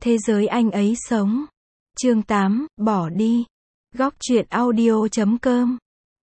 Thế giới anh ấy sống. Chương 8, bỏ đi. Góc truyện audio.com.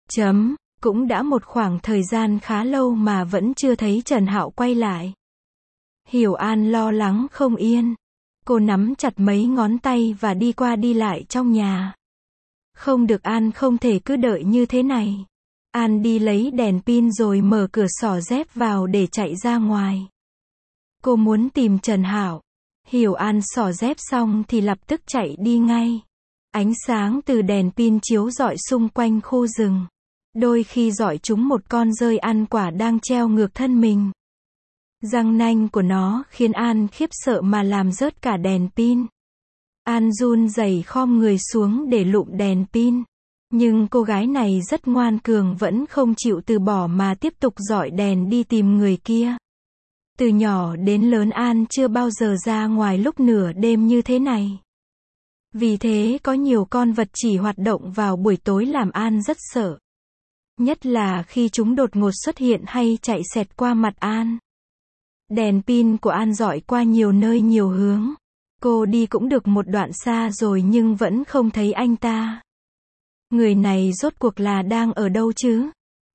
Cũng đã một khoảng thời gian khá lâu mà vẫn chưa thấy Trần Hạo quay lại. Hiểu An lo lắng không yên. Cô nắm chặt mấy ngón tay và đi qua đi lại trong nhà. Không được, An không thể cứ đợi như thế này. An đi lấy đèn pin rồi mở cửa xỏ dép vào để chạy ra ngoài. Cô muốn tìm Trần Hạo. Hiểu An xỏ dép xong thì lập tức chạy đi ngay. Ánh sáng từ đèn pin chiếu rọi xung quanh khu rừng. Đôi khi rọi trúng một con dơi ăn quả đang treo ngược thân mình. Răng nanh của nó khiến An khiếp sợ mà làm rớt cả đèn pin. An run rẩy khom người xuống để lụm đèn pin. Nhưng cô gái này rất ngoan cường, vẫn không chịu từ bỏ mà tiếp tục dọi đèn đi tìm người kia. Từ nhỏ đến lớn An chưa bao giờ ra ngoài lúc nửa đêm như thế này. Vì thế có nhiều con vật chỉ hoạt động vào buổi tối làm An rất sợ. Nhất là khi chúng đột ngột xuất hiện hay chạy xẹt qua mặt An. Đèn pin của An rọi qua nhiều nơi nhiều hướng. Cô đi cũng được một đoạn xa rồi nhưng vẫn không thấy anh ta. Người này rốt cuộc là đang ở đâu chứ?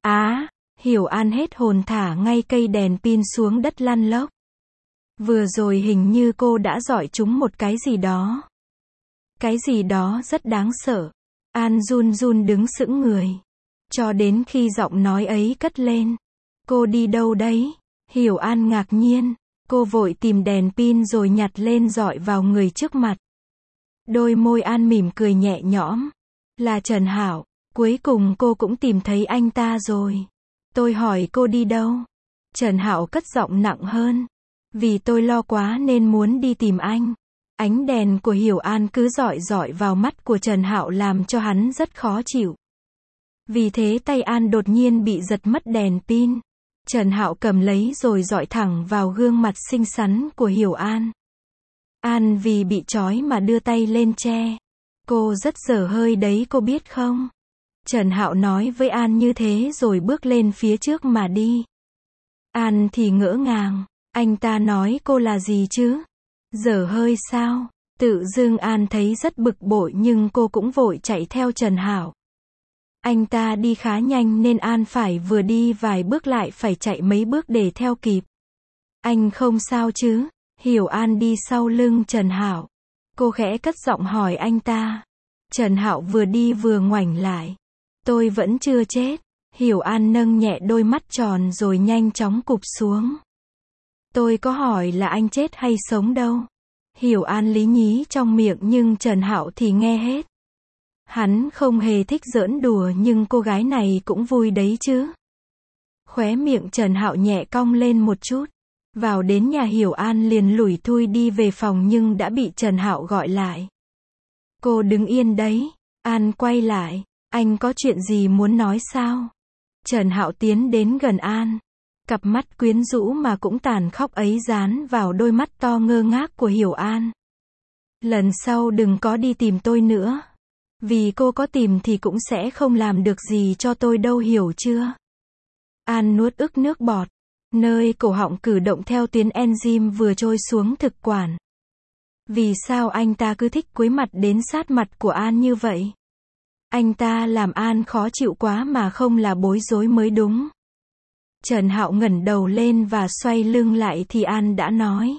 Hiểu An hết hồn thả ngay cây đèn pin xuống đất lăn lóc. Vừa rồi hình như cô đã dọi trúng một cái gì đó. Cái gì đó rất đáng sợ. An run run đứng sững người. Cho đến khi giọng nói ấy cất lên. Cô đi đâu đấy? Hiểu An ngạc nhiên. Cô vội tìm đèn pin rồi nhặt lên dọi vào người trước mặt. Đôi môi An mỉm cười nhẹ nhõm. Là Trần Hạo. Cuối cùng cô cũng tìm thấy anh ta rồi. Tôi hỏi cô đi đâu? Trần Hạo cất giọng nặng hơn. Vì tôi lo quá nên muốn đi tìm anh. Ánh đèn của Hiểu An cứ rọi vào mắt của Trần Hạo làm cho hắn rất khó chịu. Vì thế tay An đột nhiên bị giật mất đèn pin. Trần Hạo cầm lấy rồi dọi thẳng vào gương mặt xinh xắn của Hiểu An. An vì bị trói mà đưa tay lên che. Cô rất dở hơi đấy, cô biết không? Trần Hạo nói với An như thế rồi bước lên phía trước mà đi. An thì ngỡ ngàng. Anh ta nói cô là gì chứ? Dở hơi sao? Tự dưng An thấy rất bực bội nhưng cô cũng vội chạy theo Trần Hạo. Anh ta đi khá nhanh nên An phải vừa đi vài bước lại phải chạy mấy bước để theo kịp. Anh không sao chứ? Hiểu An đi sau lưng Trần Hạo. Cô khẽ cất giọng hỏi anh ta. Trần Hạo vừa đi vừa ngoảnh lại. Tôi vẫn chưa chết. Hiểu An nâng nhẹ đôi mắt tròn rồi nhanh chóng cụp xuống. Tôi có hỏi là anh chết hay sống đâu. Hiểu An lý nhí trong miệng nhưng Trần Hạo thì nghe hết. Hắn không hề thích giỡn đùa nhưng cô gái này cũng vui đấy chứ. Khóe miệng Trần Hạo nhẹ cong lên một chút. Vào đến nhà Hiểu An liền lủi thui đi về phòng nhưng đã bị Trần Hạo gọi lại. Cô đứng yên đấy. An quay lại. Anh có chuyện gì muốn nói sao? Trần Hạo tiến đến gần An. Cặp mắt quyến rũ mà cũng tàn khóc ấy dán vào đôi mắt to ngơ ngác của Hiểu An. Lần sau đừng có đi tìm tôi nữa. Vì cô có tìm thì cũng sẽ không làm được gì cho tôi đâu, hiểu chưa? An nuốt ức nước bọt. Nơi cổ họng cử động theo tuyến enzyme vừa trôi xuống thực quản. Vì sao anh ta cứ thích cúi mặt đến sát mặt của An như vậy? Anh ta làm An khó chịu quá mà không là bối rối mới đúng. Trần Hạo ngẩng đầu lên và xoay lưng lại thì An đã nói.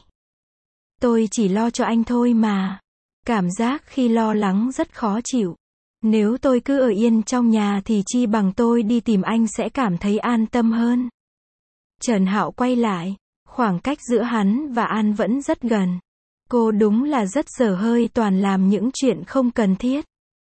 Tôi chỉ lo cho anh thôi mà. Cảm giác khi lo lắng rất khó chịu. Nếu tôi cứ ở yên trong nhà thì chi bằng tôi đi tìm anh sẽ cảm thấy an tâm hơn. Trần Hạo quay lại. Khoảng cách giữa hắn và An vẫn rất gần. Cô đúng là rất dở hơi, toàn làm những chuyện không cần thiết.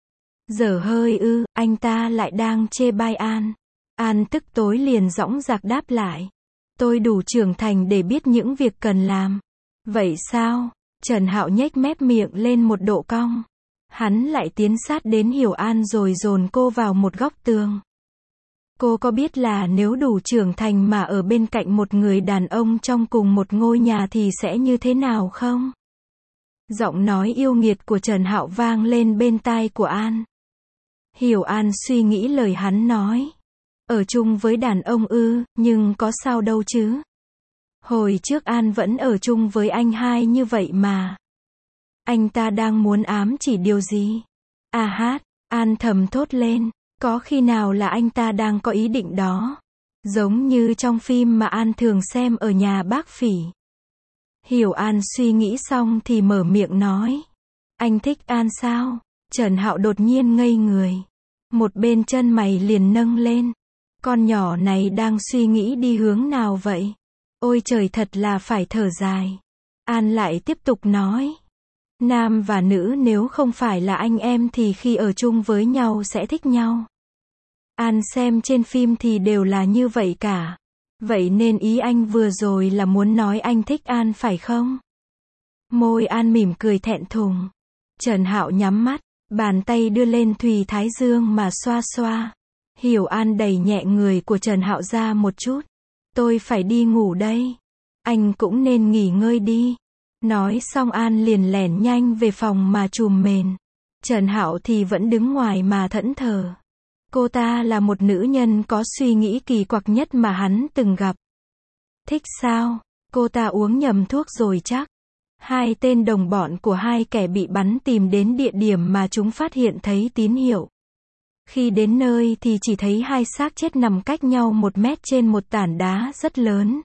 Dở hơi ư? Anh ta lại đang chê bai An. An tức tối liền dõng dạc đáp lại. Tôi đủ trưởng thành để biết những việc cần làm. Vậy sao? Trần Hạo nhếch mép miệng lên một độ cong. Hắn lại tiến sát đến Hiểu An rồi dồn cô vào một góc tường. Cô có biết là nếu đủ trưởng thành mà ở bên cạnh một người đàn ông trong cùng một ngôi nhà thì sẽ như thế nào không? Giọng nói yêu nghiệt của Trần Hạo vang lên bên tai của An. Hiểu An suy nghĩ lời hắn nói. Ở chung với đàn ông ư, nhưng có sao đâu chứ? Hồi trước An vẫn ở chung với anh hai như vậy mà. Anh ta đang muốn ám chỉ điều gì? À hát, An thầm thốt lên, có khi nào là anh ta đang có ý định đó? Giống như trong phim mà An thường xem ở nhà bác Phỉ. Hiểu An suy nghĩ xong thì mở miệng nói. Anh thích An sao? Trần Hạo đột nhiên ngây người. Một bên chân mày liền nâng lên. Con nhỏ này đang suy nghĩ đi hướng nào vậy? Ôi trời, thật là phải thở dài. An lại tiếp tục nói. Nam và nữ nếu không phải là anh em thì khi ở chung với nhau sẽ thích nhau. An xem trên phim thì đều là như vậy cả. Vậy nên ý anh vừa rồi là muốn nói anh thích An phải không? Môi An mỉm cười thẹn thùng. Trần Hạo nhắm mắt, bàn tay đưa lên thùy thái dương mà xoa xoa. Hiểu An đẩy nhẹ người của Trần Hạo ra một chút. Tôi phải đi ngủ đây. Anh cũng nên nghỉ ngơi đi. Nói xong An liền lẻn nhanh về phòng mà trùm mền. Trần Hạo thì vẫn đứng ngoài mà thẫn thờ. Cô ta là một nữ nhân có suy nghĩ kỳ quặc nhất mà hắn từng gặp. Thích sao? Cô ta uống nhầm thuốc rồi chắc. Hai tên đồng bọn của hai kẻ bị bắn tìm đến địa điểm mà chúng phát hiện thấy tín hiệu. Khi đến nơi thì chỉ thấy hai xác chết nằm cách nhau 1 mét trên một tảng đá rất lớn.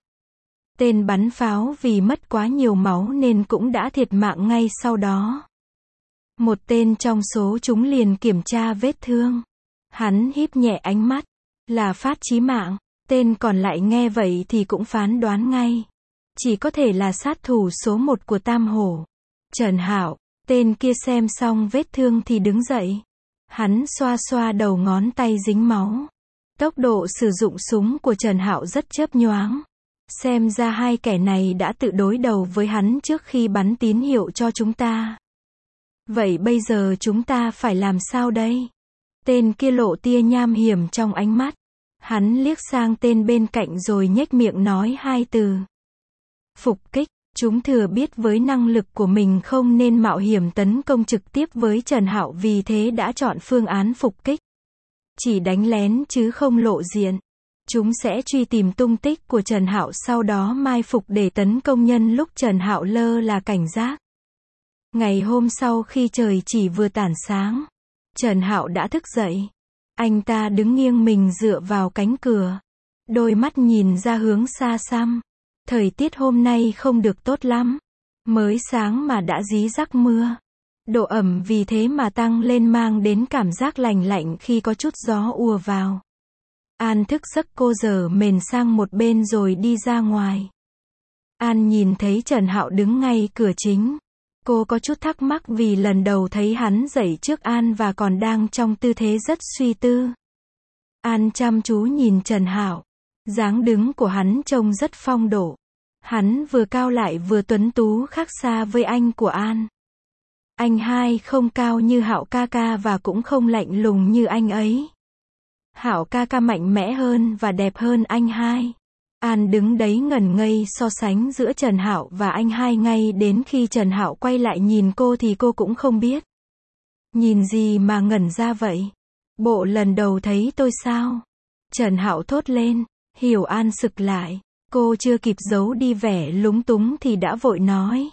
Tên bắn pháo vì mất quá nhiều máu nên cũng đã thiệt mạng ngay sau đó. Một tên trong số chúng liền kiểm tra vết thương. Hắn híp nhẹ ánh mắt. Là phát chí mạng. Tên còn lại nghe vậy thì cũng phán đoán ngay. Chỉ có thể là sát thủ số 1 của Tam Hổ. Trần Hạo. Tên kia xem xong vết thương thì đứng dậy. Hắn xoa xoa đầu ngón tay dính máu. Tốc độ sử dụng súng của Trần Hạo rất chớp nhoáng. Xem ra hai kẻ này đã tự đối đầu với hắn trước khi bắn tín hiệu cho chúng ta. Vậy bây giờ chúng ta phải làm sao đây? Tên kia lộ tia nham hiểm trong ánh mắt. Hắn liếc sang tên bên cạnh rồi nhếch miệng nói 2 từ. Phục kích. Chúng thừa biết với năng lực của mình không nên mạo hiểm tấn công trực tiếp với Trần Hạo, vì thế đã chọn phương án phục kích. Chỉ đánh lén chứ không lộ diện. Chúng sẽ truy tìm tung tích của Trần Hạo, sau đó mai phục để tấn công nhân lúc Trần Hạo lơ là cảnh giác. Ngày hôm sau khi trời chỉ vừa tảng sáng, Trần Hạo đã thức dậy. Anh ta đứng nghiêng mình dựa vào cánh cửa. Đôi mắt nhìn ra hướng xa xăm. Thời tiết hôm nay không được tốt lắm. Mới sáng mà đã rí rắc mưa. Độ ẩm vì thế mà tăng lên, mang đến cảm giác lành lạnh khi có chút gió ùa vào. An thức giấc, cô giở mền sang một bên rồi đi ra ngoài. An nhìn thấy Trần Hạo đứng ngay cửa chính. Cô có chút thắc mắc vì lần đầu thấy hắn dậy trước An và còn đang trong tư thế rất suy tư. An chăm chú nhìn Trần Hạo. Dáng đứng của hắn trông rất phong độ. Hắn vừa cao lại vừa tuấn tú, khác xa với anh của An. Anh hai không cao như Hạo ca ca và cũng không lạnh lùng như anh ấy. Hạo ca ca mạnh mẽ hơn và đẹp hơn anh hai. An đứng đấy ngẩn ngây so sánh giữa Trần Hạo và anh hai, ngay đến khi Trần Hạo quay lại nhìn cô thì cô cũng không biết. Nhìn gì mà ngẩn ra vậy? Bộ lần đầu thấy tôi sao? Trần Hạo thốt lên. Hiểu An sực lại. Cô chưa kịp giấu đi vẻ lúng túng thì đã vội nói.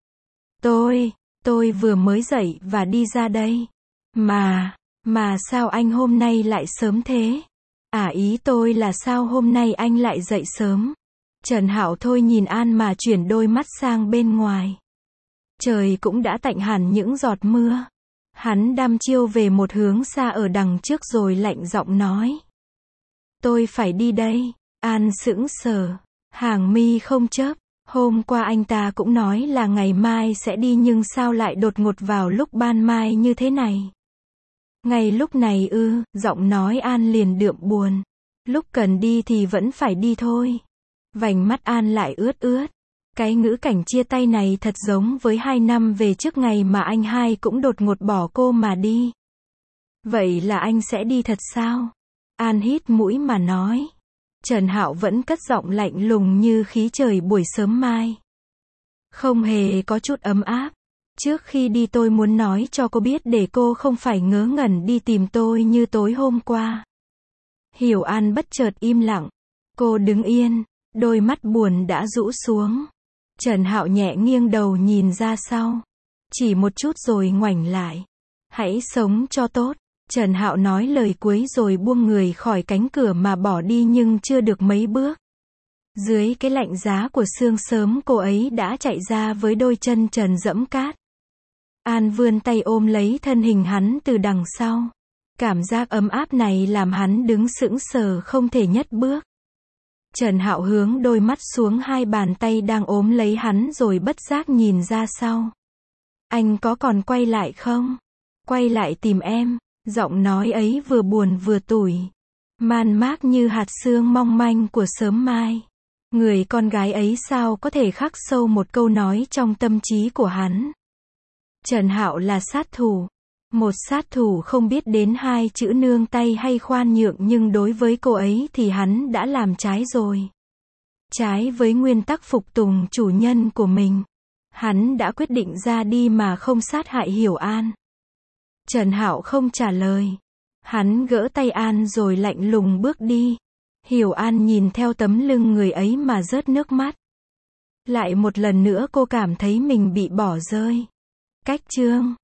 Tôi vừa mới dậy và đi ra đây. Mà sao anh hôm nay lại sớm thế? Ý tôi là sao hôm nay anh lại dậy sớm? Trần Hạo thôi nhìn An mà chuyển đôi mắt sang bên ngoài. Trời cũng đã tạnh hẳn những giọt mưa. Hắn đăm chiêu về một hướng xa ở đằng trước rồi lạnh giọng nói. Tôi phải đi đây. An sững sờ. Hàng mi không chớp. Hôm qua anh ta cũng nói là ngày mai sẽ đi, nhưng sao lại đột ngột vào lúc ban mai như thế này? Ngay lúc này ư? Giọng nói An liền đượm buồn. Lúc cần đi thì vẫn phải đi thôi. Vành mắt An lại ướt ướt. Cái ngữ cảnh chia tay này thật giống với 2 năm về trước, ngày mà anh hai cũng đột ngột bỏ cô mà đi. Vậy là anh sẽ đi thật sao? An hít mũi mà nói. Trần Hạo vẫn cất giọng lạnh lùng như khí trời buổi sớm mai. Không hề có chút ấm áp. Trước khi đi tôi muốn nói cho cô biết để cô không phải ngớ ngẩn đi tìm tôi như tối hôm qua. Hiểu An bất chợt im lặng. Cô đứng yên, đôi mắt buồn đã rũ xuống. Trần Hạo nhẹ nghiêng đầu nhìn ra sau. Chỉ một chút rồi ngoảnh lại. Hãy sống cho tốt. Trần Hạo nói lời cuối rồi buông người khỏi cánh cửa mà bỏ đi nhưng chưa được mấy bước. Dưới cái lạnh giá của sương sớm cô ấy đã chạy ra với đôi chân trần dẫm cát. An vươn tay ôm lấy thân hình hắn từ đằng sau. Cảm giác ấm áp này làm hắn đứng sững sờ không thể nhấc bước. Trần Hạo hướng đôi mắt xuống hai bàn tay đang ôm lấy hắn rồi bất giác nhìn ra sau. Anh có còn quay lại không? Quay lại tìm em. Giọng nói ấy vừa buồn vừa tủi. Man mác như hạt sương mong manh của sớm mai. Người con gái ấy sao có thể khắc sâu một câu nói trong tâm trí của hắn. Trần Hạo là sát thủ. Một sát thủ không biết đến hai chữ nương tay hay khoan nhượng nhưng đối với cô ấy thì hắn đã làm trái rồi. Trái với nguyên tắc phục tùng chủ nhân của mình. Hắn đã quyết định ra đi mà không sát hại Hiểu An. Trần Hạo không trả lời. Hắn gỡ tay An rồi lạnh lùng bước đi. Hiểu An nhìn theo tấm lưng người ấy mà rớt nước mắt. Lại một lần nữa cô cảm thấy mình bị bỏ rơi. Cách chương